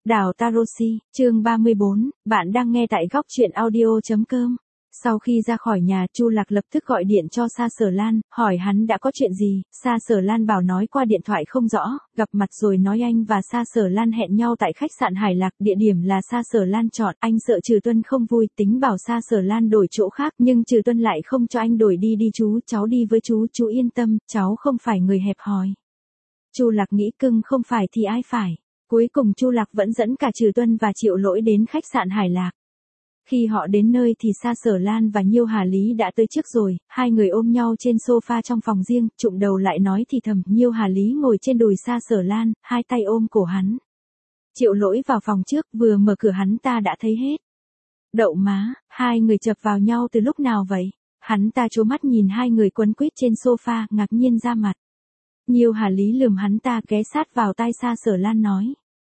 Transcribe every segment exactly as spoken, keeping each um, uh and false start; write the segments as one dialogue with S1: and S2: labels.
S1: Đào Tarosi, chương ba mươi bốn, bạn đang nghe tại góc truyện audio.com. Sau khi ra khỏi nhà, Chu Lạc lập tức gọi điện cho Sa Sở Lan, hỏi hắn đã có chuyện gì. Sa Sở Lan bảo nói qua điện thoại không rõ, gặp mặt rồi nói anh và Sa Sở Lan hẹn nhau tại khách sạn Hải Lạc, địa điểm là Sa Sở Lan chọn. Anh sợ Trừ Tuân không vui, tính bảo Sa Sở Lan đổi chỗ khác, nhưng Trừ Tuân lại không cho anh đổi. Đi đi chú, cháu đi với chú, chú yên tâm, cháu không phải người hẹp hòi. Chu Lạc nghĩ cưng không phải thì ai phải. Cuối cùng Chu Lạc vẫn dẫn cả Trừ Tuân và Triệu Lỗi đến khách sạn Hải Lạc. Khi họ đến nơi thì Sa Sở Lan và Nhiêu Hà Lý đã tới trước rồi, hai người ôm nhau trên sofa trong phòng riêng, chụm đầu lại nói thì thầm. Nhiêu Hà Lý ngồi trên đùi Sa Sở Lan, hai tay ôm cổ hắn. Triệu Lỗi vào phòng trước, vừa mở cửa hắn ta đã thấy hết. Đậu má, hai người chập vào nhau từ lúc nào vậy? Hắn ta trố mắt nhìn hai người quấn quýt trên sofa, ngạc nhiên ra mặt. Nhiêu Hà Lý lườm hắn ta, ghé sát vào tai Sa Sở Lan nói.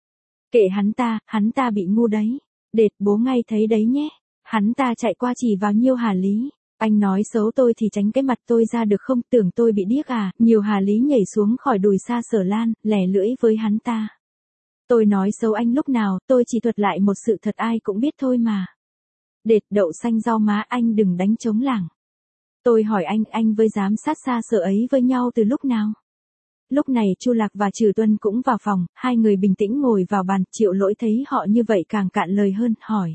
S1: Kệ hắn ta, hắn ta bị ngu đấy. Đệt, bố ngay thấy đấy nhé. Hắn ta chạy qua chỉ vào Nhiêu Hà Lý. Anh nói xấu tôi thì tránh cái mặt tôi ra được không, tưởng tôi bị điếc à. Nhiêu Hà Lý nhảy xuống khỏi đùi Sa Sở Lan, lẻ lưỡi với hắn ta. Tôi nói xấu anh lúc nào, tôi chỉ thuật lại một sự thật ai cũng biết thôi mà. Đệt, đậu xanh rau má, anh đừng đánh trống lảng. Tôi hỏi anh, anh với giám sát Sa Sở ấy với nhau từ lúc nào? Lúc này Chu Lạc và Trừ Tuân cũng vào phòng, hai người bình tĩnh ngồi vào bàn. Triệu Lỗi thấy họ như vậy càng cạn lời hơn, hỏi.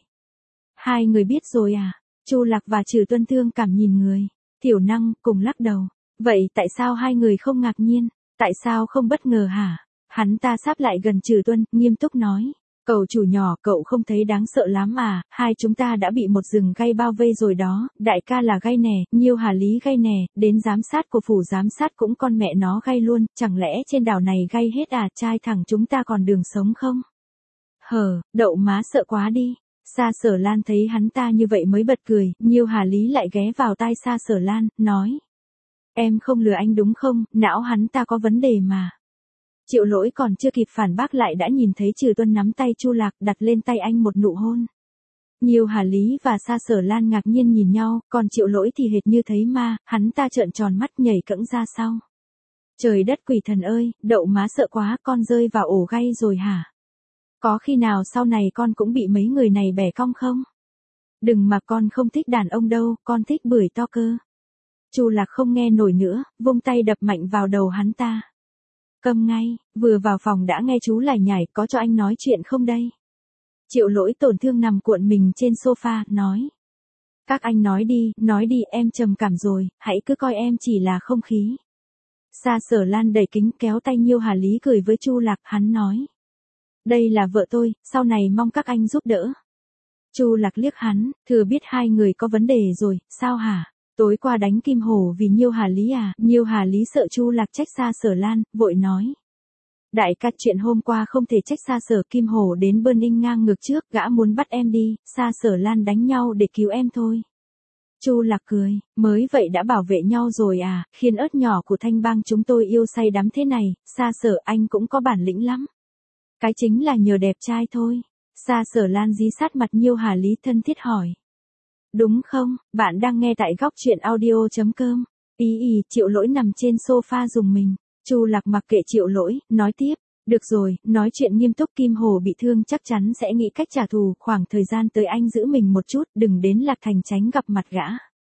S1: Hai người biết rồi à? Chu Lạc và Trừ Tuân thương cảm nhìn người. Thiểu Năng cùng lắc đầu. Vậy tại sao hai người không ngạc nhiên? Tại sao không bất ngờ hả? Hắn ta sáp lại gần Trừ Tuân, nghiêm túc nói. Cậu chủ nhỏ, cậu không thấy đáng sợ lắm à? Hai chúng ta đã bị một rừng gai bao vây rồi đó. Đại ca là gai nè, Nhiêu Hà Lý gai nè, đến giám sát của phủ giám sát cũng con mẹ nó gai luôn. Chẳng lẽ trên đảo này gai hết à? Trai thẳng chúng ta còn đường sống không? Hờ, đậu má sợ quá đi. Sa Sở Lan thấy hắn ta như vậy mới bật cười. Nhiêu Hà Lý lại ghé vào tai Sa Sở Lan, nói. Em không lừa anh đúng không? Não hắn ta có vấn đề mà. Triệu Lỗi còn chưa kịp phản bác lại đã nhìn thấy Trừ Tuân nắm tay Chu Lạc, đặt lên tay anh một nụ hôn. Nhiêu Hà Lý và Sa Sở Lan ngạc nhiên nhìn nhau, còn Triệu Lỗi thì hệt như thấy ma, hắn ta trợn tròn mắt nhảy cẫng ra sau. Trời đất quỷ thần ơi, đậu má sợ quá, con rơi vào ổ gai rồi hả? Có khi nào sau này con cũng bị mấy người này bẻ cong không? Đừng mà, con không thích đàn ông đâu, con thích bưởi to cơ. Chu Lạc không nghe nổi nữa, vung tay đập mạnh vào đầu hắn ta. Câm ngay, vừa vào phòng đã nghe chú lải nhải, có cho anh nói chuyện không đây? Triệu Lỗi tổn thương nằm cuộn mình trên sofa, nói. Các anh nói đi, nói đi, em trầm cảm rồi, hãy cứ coi em chỉ là không khí. Sa Sở Lan đẩy kính kéo tay Nhiêu Hà Lý cười với Chu Lạc, hắn nói. Đây là vợ tôi, sau này mong các anh giúp đỡ. Chu Lạc liếc hắn, thừa biết hai người có vấn đề rồi, sao hả? Tối qua đánh Kim Hổ vì Nhiêu Hà Lý à? Nhiêu Hà Lý sợ Chu Lạc trách Sa Sở Lan, vội nói. Đại ca, chuyện hôm qua không thể trách Sa Sở. Kim Hổ đến bơn in ngang ngược trước, gã muốn bắt em đi, Sa Sở Lan đánh nhau để cứu em thôi. Chu Lạc cười, mới vậy đã bảo vệ nhau rồi à? Khiên ớt nhỏ của Thanh Bang chúng tôi yêu say đắm thế này, Sa Sở anh cũng có bản lĩnh lắm. Cái chính là nhờ đẹp trai thôi. Sa Sở Lan dí sát mặt Nhiêu Hà Lý thân thiết hỏi. Đúng không, bạn đang nghe tại góc truyện audio.com. Ý ý, Triệu Lỗi nằm trên sofa dùng mình. Chu Lạc mặc kệ Triệu Lỗi, nói tiếp. Được rồi, nói chuyện nghiêm túc. Kim Hồ bị thương chắc chắn sẽ nghĩ cách trả thù, khoảng thời gian tới anh giữ mình một chút, đừng đến Lạc Thành tránh gặp mặt gã.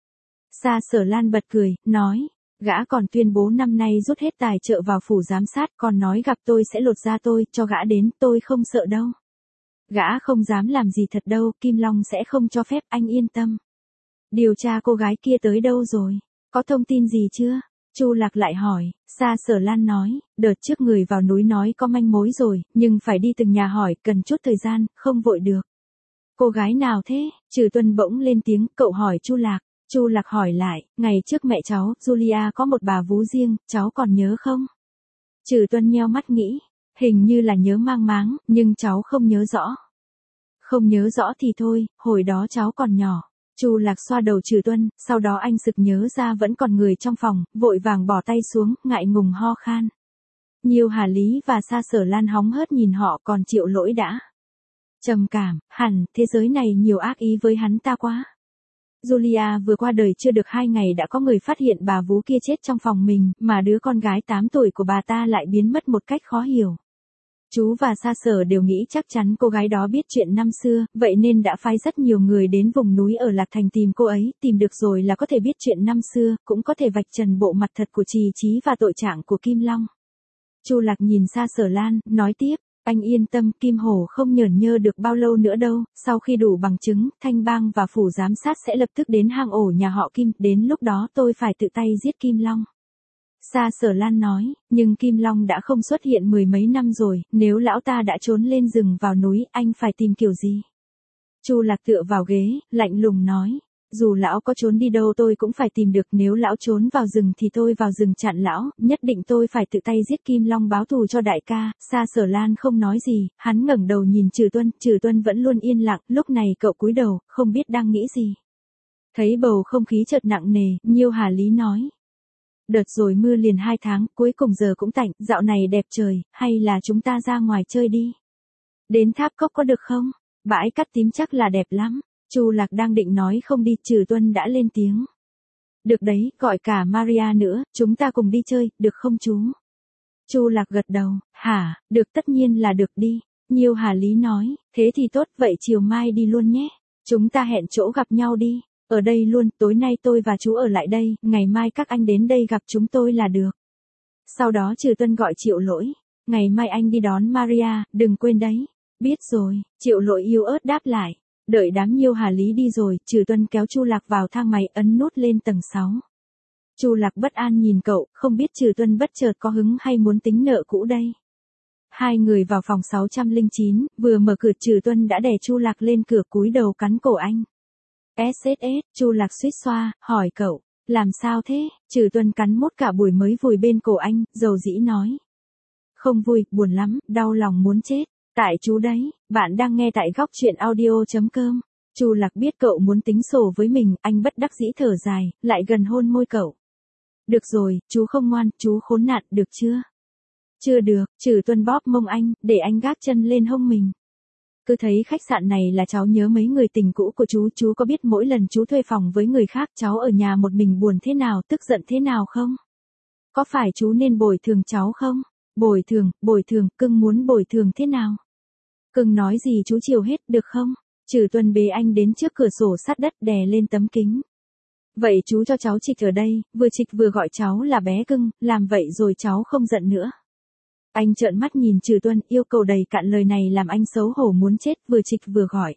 S1: Sa Sở Lan bật cười, nói. Gã còn tuyên bố năm nay rút hết tài trợ vào phủ giám sát, còn nói gặp tôi sẽ lột da tôi, cho gã đến, tôi không sợ đâu. Gã không dám làm gì thật đâu, Kim Long sẽ không cho phép, anh yên tâm. Điều tra cô gái kia tới đâu rồi? Có thông tin gì chưa? Chu Lạc lại hỏi. Sa Sở Lan nói, đợt trước người vào núi nói có manh mối rồi, nhưng phải đi từng nhà hỏi, cần chút thời gian, không vội được. Cô gái nào thế? Trừ Tuân bỗng lên tiếng, cậu hỏi Chu Lạc. Chu Lạc hỏi lại, ngày trước mẹ cháu, Julia có một bà vú riêng, cháu còn nhớ không? Trừ Tuân nheo mắt nghĩ, hình như là nhớ mang máng, nhưng cháu không nhớ rõ. Không nhớ rõ thì thôi, hồi đó cháu còn nhỏ. Chu Lạc xoa đầu Trừ Tuân, sau đó anh sực nhớ ra vẫn còn người trong phòng, vội vàng bỏ tay xuống, ngại ngùng ho khan. Nhiêu Hà Lý và Sa Sở Lan hóng hớt nhìn họ, còn Triệu Lỗi đã trầm cảm, hẳn thế giới này nhiều ác ý với hắn ta quá. Julia vừa qua đời chưa được hai ngày đã có người phát hiện bà vú kia chết trong phòng mình, mà đứa con gái tám tuổi của bà ta lại biến mất một cách khó hiểu. Chú và Sa Sở đều nghĩ chắc chắn cô gái đó biết chuyện năm xưa, vậy nên đã phái rất nhiều người đến vùng núi ở Lạc Thành tìm cô ấy, tìm được rồi là có thể biết chuyện năm xưa, cũng có thể vạch trần bộ mặt thật của Trì Chí và tội trạng của Kim Long. Chu Lạc nhìn Sa Sở Lan, nói tiếp, anh yên tâm, Kim Hổ không nhởn nhơ được bao lâu nữa đâu, sau khi đủ bằng chứng, Thanh Bang và phủ giám sát sẽ lập tức đến hang ổ nhà họ Kim, đến lúc đó tôi phải tự tay giết Kim Long. Sa Sở Lan nói, nhưng Kim Long đã không xuất hiện mười mấy năm rồi, nếu lão ta đã trốn lên rừng vào núi, anh phải tìm kiểu gì? Chu Lạc tựa vào ghế, lạnh lùng nói, dù lão có trốn đi đâu tôi cũng phải tìm được, nếu lão trốn vào rừng thì tôi vào rừng chặn lão, nhất định tôi phải tự tay giết Kim Long báo thù cho đại ca. Sa Sở Lan không nói gì, hắn ngẩng đầu nhìn Trừ Tuân, Trừ Tuân vẫn luôn yên lặng, lúc này cậu cúi đầu, không biết đang nghĩ gì. Thấy bầu không khí chợt nặng nề, Nhiêu Hà Lý nói. Đợt rồi mưa liền hai tháng, cuối cùng giờ cũng tạnh, dạo này đẹp trời, hay là chúng ta ra ngoài chơi đi. Đến Tháp Cốc có được không? Bãi cát tím chắc là đẹp lắm. Chu Lạc đang định nói không đi, Trừ Tuân đã lên tiếng. Được đấy, gọi cả Maria nữa, chúng ta cùng đi chơi, được không chú? Chu Lạc gật đầu, hả, được, tất nhiên là được đi. Nhiêu Hà Lý nói, thế thì tốt, vậy chiều mai đi luôn nhé. Chúng ta hẹn chỗ gặp nhau đi. Ở đây luôn, tối nay tôi và chú ở lại đây, ngày mai các anh đến đây gặp chúng tôi là được. Sau đó Trừ Tuân gọi Triệu Lỗi, ngày mai anh đi đón Maria, đừng quên đấy. Biết rồi, Triệu Lỗi yếu ớt đáp lại. Đợi đám Nhiêu Hà Lý đi rồi, Trừ Tuân kéo Chu Lạc vào thang máy, ấn nút lên tầng sáu. Chu Lạc bất an nhìn cậu, không biết Trừ Tuân bất chợt có hứng hay muốn tính nợ cũ đây. Hai người vào phòng sáu trăm lẻ chín, vừa mở cửa Trừ Tuân đã đè Chu Lạc lên cửa, cúi đầu cắn cổ anh. ét ét ét, Chu Lạc suýt xoa, hỏi cậu, làm sao thế? Trừ Tuân cắn mốt cả buổi mới vùi bên cổ anh, dầu dĩ nói. Không vui, buồn lắm, đau lòng muốn chết. Tại chú đấy, bạn đang nghe tại góc truyện audio chấm com. Chu Lạc biết cậu muốn tính sổ với mình, anh bất đắc dĩ thở dài, lại gần hôn môi cậu. Được rồi, chú không ngoan, chú khốn nạn, được chưa? Chưa được, Trừ Tuân bóp mông anh, để anh gác chân lên hông mình. Cứ thấy khách sạn này là cháu nhớ mấy người tình cũ của chú, chú có biết mỗi lần chú thuê phòng với người khác cháu ở nhà một mình buồn thế nào, tức giận thế nào không? Có phải chú nên bồi thường cháu không? Bồi thường, bồi thường, cưng muốn bồi thường thế nào? Cưng nói gì chú chiều hết, được không? Trừ Tuân bế anh đến trước cửa sổ sát đất, đè lên tấm kính. Vậy chú cho cháu trịch ở đây, vừa trịch vừa gọi cháu là bé cưng, làm vậy rồi cháu không giận nữa. Anh trợn mắt nhìn Trừ Tuân, yêu cầu đầy cạn, lời này làm anh xấu hổ muốn chết, vừa trịch vừa gọi.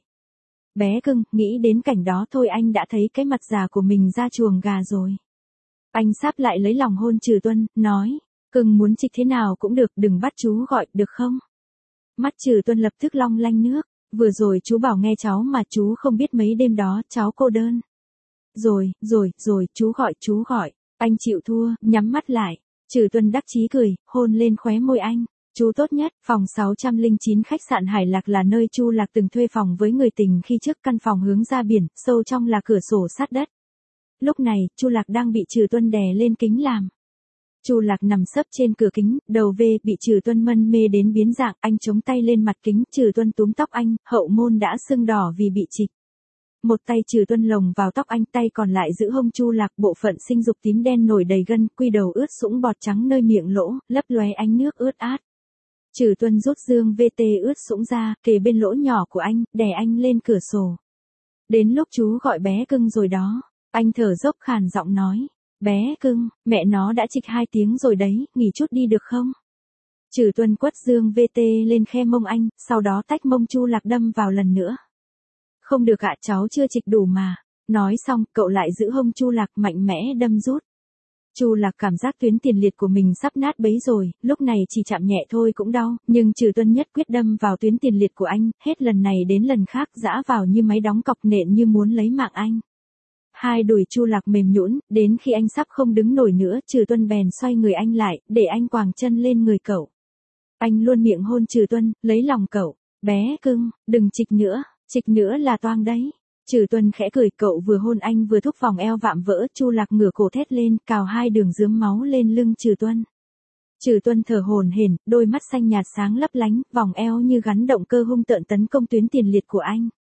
S1: Bé cưng, nghĩ đến cảnh đó thôi anh đã thấy cái mặt già của mình ra chuồng gà rồi. Anh sáp lại lấy lòng hôn Trừ Tuân, nói, cưng muốn trịch thế nào cũng được, đừng bắt chú gọi, được không? Mắt Trừ Tuân lập tức long lanh nước, vừa rồi chú bảo nghe cháu mà chú không biết mấy đêm đó cháu cô đơn. Rồi, rồi, rồi, chú gọi, chú gọi, anh chịu thua, nhắm mắt lại. Trừ Tuân đắc chí cười, hôn lên khóe môi anh. Chú tốt nhất, phòng sáu trăm lẻ chín khách sạn Hải Lạc là nơi Chu Lạc từng thuê phòng với người tình khi trước, căn phòng hướng ra biển, sâu trong là cửa sổ sát đất. Lúc này, Chu Lạc đang bị Trừ Tuân đè lên kính làm. Chu Lạc nằm sấp trên cửa kính, đầu về, bị Trừ Tuân mân mê đến biến dạng, anh chống tay lên mặt kính, Trừ Tuân túm tóc anh, hậu môn đã sưng đỏ vì bị trịch. Một tay Trừ Tuân lồng vào tóc anh, tay còn lại giữ hông Chu Lạc, bộ phận sinh dục tím đen nổi đầy gân, quy đầu ướt sũng bọt trắng nơi miệng lỗ, lấp lóe ánh nước ướt át. Trừ Tuân rút dương vê tê ướt sũng ra, kề bên lỗ nhỏ của anh, đè anh lên cửa sổ. Đến lúc chú gọi bé cưng rồi đó, anh thở dốc khàn giọng nói. Bé cưng, mẹ nó đã trịch hai tiếng rồi đấy, nghỉ chút đi được không? Trừ Tuân quất dương vê tê lên khe mông anh, sau đó tách mông Chu Lạc đâm vào lần nữa. Không được ạ, cháu chưa trịch đủ mà. Nói xong, cậu lại giữ hông Chu Lạc mạnh mẽ đâm rút. Chu Lạc cảm giác tuyến tiền liệt của mình sắp nát bấy rồi, lúc này chỉ chạm nhẹ thôi cũng đau, nhưng Trừ Tuân nhất quyết đâm vào tuyến tiền liệt của anh, hết lần này đến lần khác giã vào như máy đóng cọc nện như muốn lấy mạng anh. Hai đùi Chu Lạc mềm nhũn, đến khi anh sắp không đứng nổi nữa, Trừ Tuân bèn xoay người anh lại, để anh quàng chân lên người cậu. Anh luôn miệng hôn Trừ Tuân, lấy lòng cậu. Bé cưng, đừng trịch nữa, trịch nữa là toang đấy. Trừ Tuân khẽ cười, cậu vừa hôn anh vừa thúc vòng eo vạm vỡ, Chu Lạc ngửa cổ thét lên, cào hai đường rướm máu lên lưng Trừ Tuân. Trừ Tuân thở hổn hển, đôi mắt xanh nhạt sáng lấp lánh, vòng eo như gắn động cơ hung tợn tấn công tuyến tiền liệt của anh.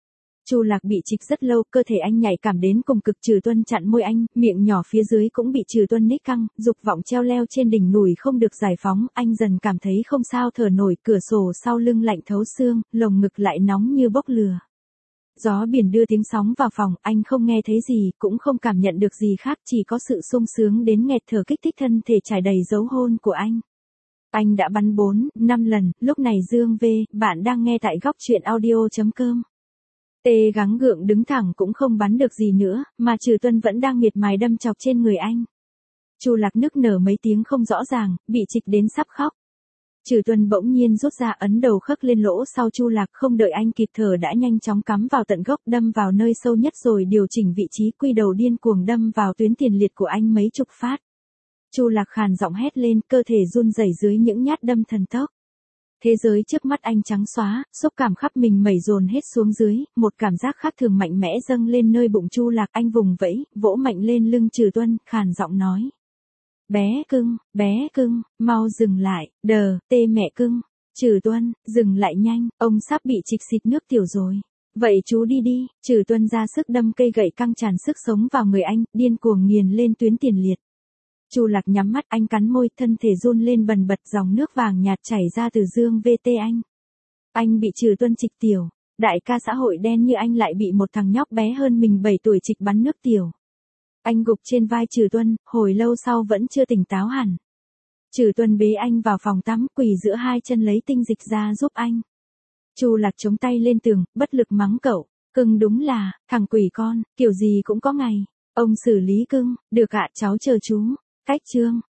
S1: Chu Lạc bị trịch rất lâu, cơ thể anh nhạy cảm đến cùng cực. Trừ Tuân chặn môi anh, miệng nhỏ phía dưới cũng bị Trừ Tuân nhích căng, dục vọng treo leo trên đỉnh nùi không được giải phóng, anh dần cảm thấy không sao thở nổi, cửa sổ sau lưng lạnh thấu xương, lồng ngực lại nóng như bốc lửa. Gió biển đưa tiếng sóng vào phòng, anh không nghe thấy gì, cũng không cảm nhận được gì khác, chỉ có sự sung sướng đến nghẹt thở kích thích thân thể trải đầy dấu hôn của anh. Anh đã bắn bốn, năm lần, lúc này Dương V, bạn đang nghe tại góc truyện audio.com. Tê gắng gượng đứng thẳng cũng không bắn được gì nữa, mà Trừ Tuân vẫn đang miệt mài đâm chọc trên người anh. Chu Lạc nức nở mấy tiếng không rõ ràng, bị trịch đến sắp khóc. Trừ Tuân bỗng nhiên rút ra ấn đầu khắc lên lỗ sau Chu Lạc, không đợi anh kịp thở đã nhanh chóng cắm vào tận gốc, đâm vào nơi sâu nhất rồi điều chỉnh vị trí, quy đầu điên cuồng đâm vào tuyến tiền liệt của anh mấy chục phát. Chu Lạc khàn giọng hét lên, cơ thể run rẩy dưới những nhát đâm thần tốc. Thế giới trước mắt anh trắng xóa, xúc cảm khắp mình mẩy dồn hết xuống dưới, một cảm giác khác thường mạnh mẽ dâng lên nơi bụng Chu Lạc, anh vùng vẫy, vỗ mạnh lên lưng Trừ Tuân, khàn giọng nói. Bé cưng, bé cưng, mau dừng lại, đờ, tê mẹ cưng. Trừ Tuân, dừng lại nhanh, ông sắp bị trịch xịt nước tiểu rồi. Vậy chú đi đi. Trừ Tuân ra sức đâm cây gậy căng tràn sức sống vào người anh, điên cuồng nghiền lên tuyến tiền liệt. Chu Lạc nhắm mắt, anh cắn môi, thân thể run lên bần bật, dòng nước vàng nhạt chảy ra từ dương vê tê anh. Anh bị Trừ Tuân trịch tiểu. Đại ca xã hội đen như anh lại bị một thằng nhóc bé hơn mình bảy tuổi trịch bắn nước tiểu. Anh gục trên vai Trừ Tuân, hồi lâu sau vẫn chưa tỉnh táo hẳn. Trừ Tuân bế anh vào phòng tắm, quỳ giữa hai chân lấy tinh dịch ra giúp anh. Chu Lạc chống tay lên tường, bất lực mắng cậu. Cưng đúng là, thằng quỷ con, kiểu gì cũng có ngày. Ông xử lý cưng, được ạ, cháu chờ chú. Cách chương.